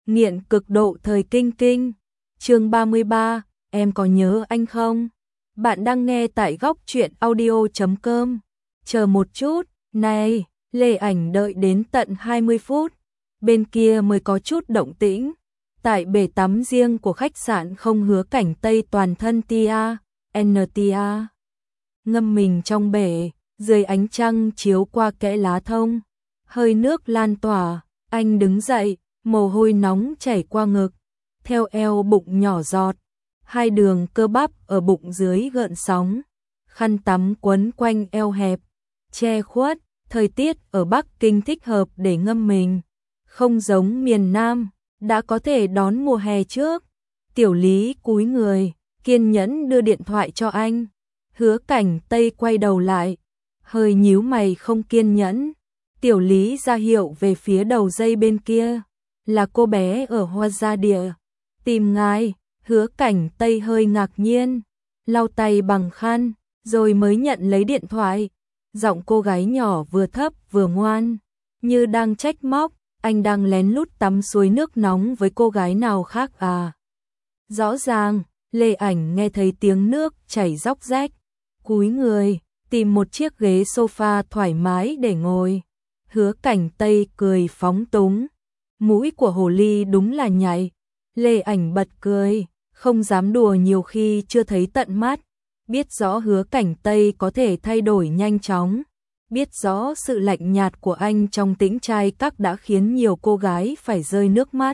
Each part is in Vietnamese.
Nghiện cực độ thời kinh kinh. Chương 33, em có nhớ anh không? Bạn đang nghe tại góc truyện audio.com. Chờ một chút, này, Lê Ảnh đợi đến tận 20 phút. Bên kia mới có chút động tĩnh. Tại bể tắm riêng của khách sạn không Hứa Cảnh Tây toàn thân tia, NTA. Ngâm mình trong bể, dưới ánh trăng chiếu qua kẽ lá thông. Hơi nước lan tỏa, anh đứng dậy, mồ hôi nóng chảy qua ngực. Theo eo bụng nhỏ giọt, hai đường cơ bắp ở bụng dưới gợn sóng. Khăn tắm quấn quanh eo hẹp, che khuất, thời tiết ở Bắc Kinh thích hợp để ngâm mình. Không giống miền Nam, đã có thể đón mùa hè trước. Tiểu Lý cúi người, kiên nhẫn đưa điện thoại cho anh. Hứa Cảnh Tây quay đầu lại, hơi nhíu mày không kiên nhẫn. Tiểu Lý ra hiệu về phía đầu dây bên kia, là cô bé ở Hoa Gia Địa. Tìm ngài. Hứa Cảnh Tây hơi ngạc nhiên, lau tay bằng khăn, rồi mới nhận lấy điện thoại. Giọng cô gái nhỏ vừa thấp vừa ngoan, như đang trách móc, anh đang lén lút tắm suối nước nóng với cô gái nào khác à? Rõ ràng, Lê Ảnh nghe thấy tiếng nước chảy róc rách, cúi người, tìm một chiếc ghế sofa thoải mái để ngồi. Hứa Cảnh Tây cười phóng túng, mũi của hồ ly đúng là nhạy. Lê Ảnh bật cười, không dám đùa nhiều khi chưa thấy tận mắt, biết rõ Hứa Cảnh Tây có thể thay đổi nhanh chóng, biết rõ sự lạnh nhạt của anh trong tĩnh trai các đã khiến nhiều cô gái phải rơi nước mắt.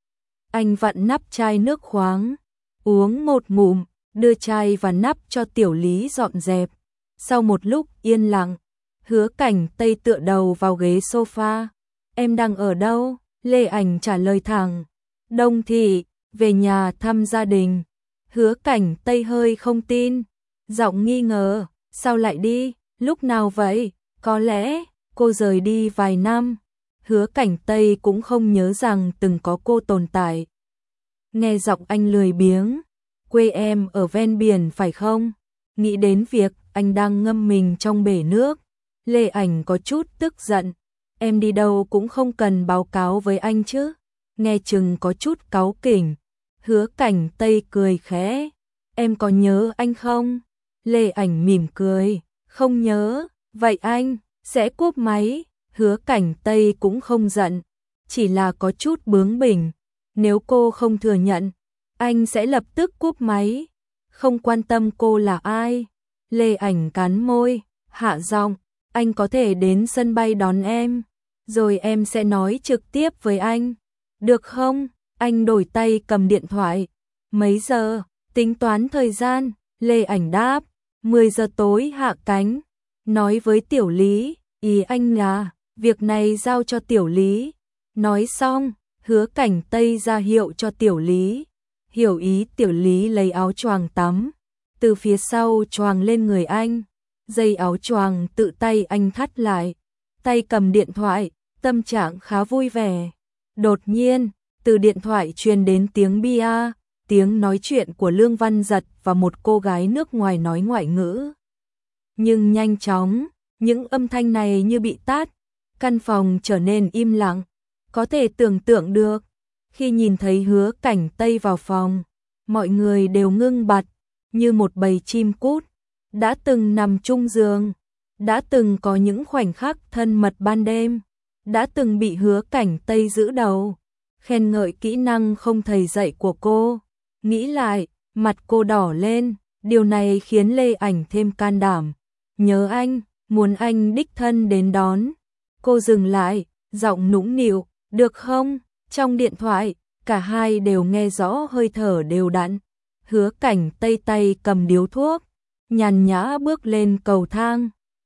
Anh vặn nắp chai nước khoáng, uống một ngụm, đưa chai và nắp cho Tiểu Lý dọn dẹp. Sau một lúc yên lặng, Hứa Cảnh Tây tựa đầu vào ghế sofa. Em đang ở đâu? Lê Ảnh trả lời thẳng. Đông Thị, về nhà thăm gia đình. Hứa Cảnh Tây hơi không tin, giọng nghi ngờ, sao lại đi, lúc nào vậy? Có lẽ cô rời đi vài năm. Hứa Cảnh Tây cũng không nhớ rằng từng có cô tồn tại. Nghe giọng anh lười biếng, quê em ở ven biển phải không? Nghĩ đến việc anh đang ngâm mình trong bể nước, Lê Ảnh có chút tức giận. Em đi đâu cũng không cần báo cáo với anh chứ? Nghe chừng có chút cáu kỉnh. Hứa Cảnh Tây cười khẽ. Em có nhớ anh không? Lê Ảnh mỉm cười. Không nhớ. Vậy anh sẽ cúp máy. Hứa Cảnh Tây cũng không giận, chỉ là có chút bướng bỉnh. Nếu cô không thừa nhận, anh sẽ lập tức cúp máy. Không quan tâm cô là ai. Lê Ảnh cắn môi, hạ giọng. Anh có thể đến sân bay đón em, rồi em sẽ nói trực tiếp với anh. Được không? Anh đổi tay cầm điện thoại. Mấy giờ? Tính toán thời gian. Lê Ảnh đáp. 10 giờ tối hạ cánh. Nói với Tiểu Lý. Ý anh là, việc này giao cho Tiểu Lý. Nói xong, Hứa Cảnh Tây ra hiệu cho Tiểu Lý. Hiểu ý Tiểu Lý lấy áo choàng tắm, từ phía sau choàng lên người anh. Dây áo choàng tự tay anh thắt lại. Tay cầm điện thoại, tâm trạng khá vui vẻ. Đột nhiên, từ điện thoại truyền đến tiếng bia, tiếng nói chuyện của Lương Văn Giật và một cô gái nước ngoài nói ngoại ngữ. Nhưng nhanh chóng, những âm thanh này như bị tắt, căn phòng trở nên im lặng. Có thể tưởng tượng được, khi nhìn thấy Hứa Cảnh Tây vào phòng, mọi người đều ngưng bặt, như một bầy chim cút. Đã từng nằm chung giường, đã từng có những khoảnh khắc thân mật ban đêm, đã từng bị Hứa Cảnh Tây giữ đầu, khen ngợi kỹ năng không thầy dạy của cô. Nghĩ lại, mặt cô đỏ lên, điều này khiến Lê Ảnh thêm can đảm. Nhớ anh, muốn anh đích thân đến đón. Cô dừng lại, giọng nũng nịu, được không? Trong điện thoại, cả hai đều nghe rõ hơi thở đều đặn. Hứa Cảnh Tây tay cầm điếu thuốc, nhàn nhã bước lên cầu thang.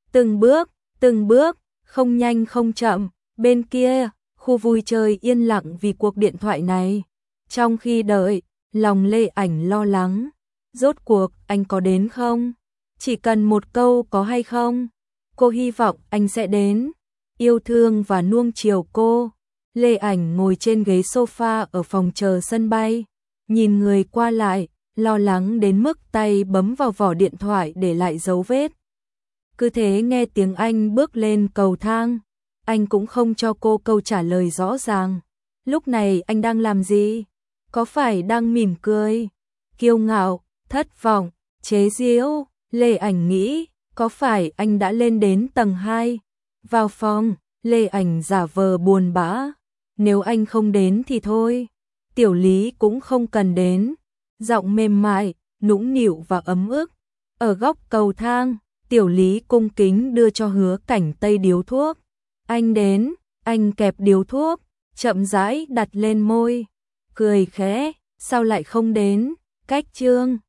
Từng bước, không nhanh không chậm. Bên kia, khu vui chơi yên lặng vì cuộc điện thoại này. Trong khi đợi, lòng Lê Ảnh lo lắng. Rốt cuộc anh có đến không? Chỉ cần một câu có hay không. Cô hy vọng anh sẽ đến, yêu thương và nuông chiều cô. Lê Ảnh ngồi trên ghế sofa ở phòng chờ sân bay, nhìn người qua lại, lo lắng đến mức tay bấm vào vỏ điện thoại để lại dấu vết. Cứ thế nghe tiếng anh bước lên cầu thang, anh cũng không cho cô câu trả lời rõ ràng. Lúc này anh đang làm gì? Có phải đang mỉm cười, kiêu ngạo, thất vọng, chế giễu? Lê Ảnh nghĩ, có phải anh đã lên đến tầng 2? Vào phòng, Lê Ảnh giả vờ buồn bã. Nếu anh không đến thì thôi, Tiểu Lý cũng không cần đến. Giọng mềm mại, nũng nịu và ấm ức. Ở góc cầu thang, Tiểu Lý cung kính đưa cho Hứa Cảnh Tây điếu thuốc. Anh đến, anh kẹp điếu thuốc, chậm rãi đặt lên môi, cười khẽ, sao lại không đến? Cách Trương